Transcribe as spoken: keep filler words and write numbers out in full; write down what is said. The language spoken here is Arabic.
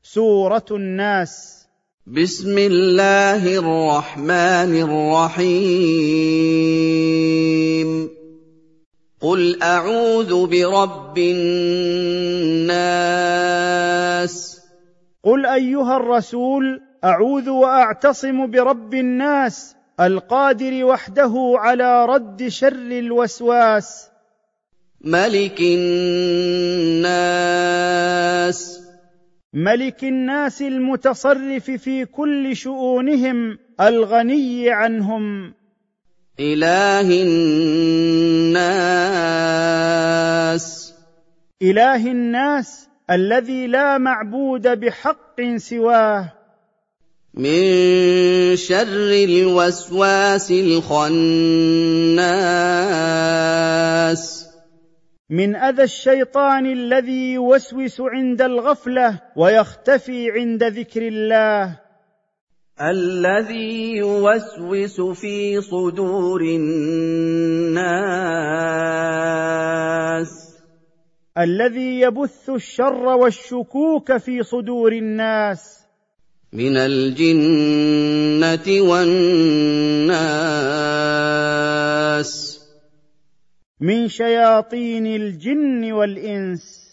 سورة الناس. بسم الله الرحمن الرحيم. قل أعوذ برب الناس. قل أيها الرسول أعوذ وأعتصم برب الناس القادر وحده على رد شر الوسواس. ملك الناس. ملك الناس المتصرف في كل شؤونهم الغني عنهم. إله الناس. إله الناس الذي لا معبود بحق سواه. من شر الوسواس الخناس. من أذى الشيطان الذي يوسوس عند الغفلة ويختفي عند ذكر الله. الذي يوسوس في صدور الناس. الذي يبث الشر والشكوك في صدور الناس. من الجنة والناس. من شياطين الجن والإنس.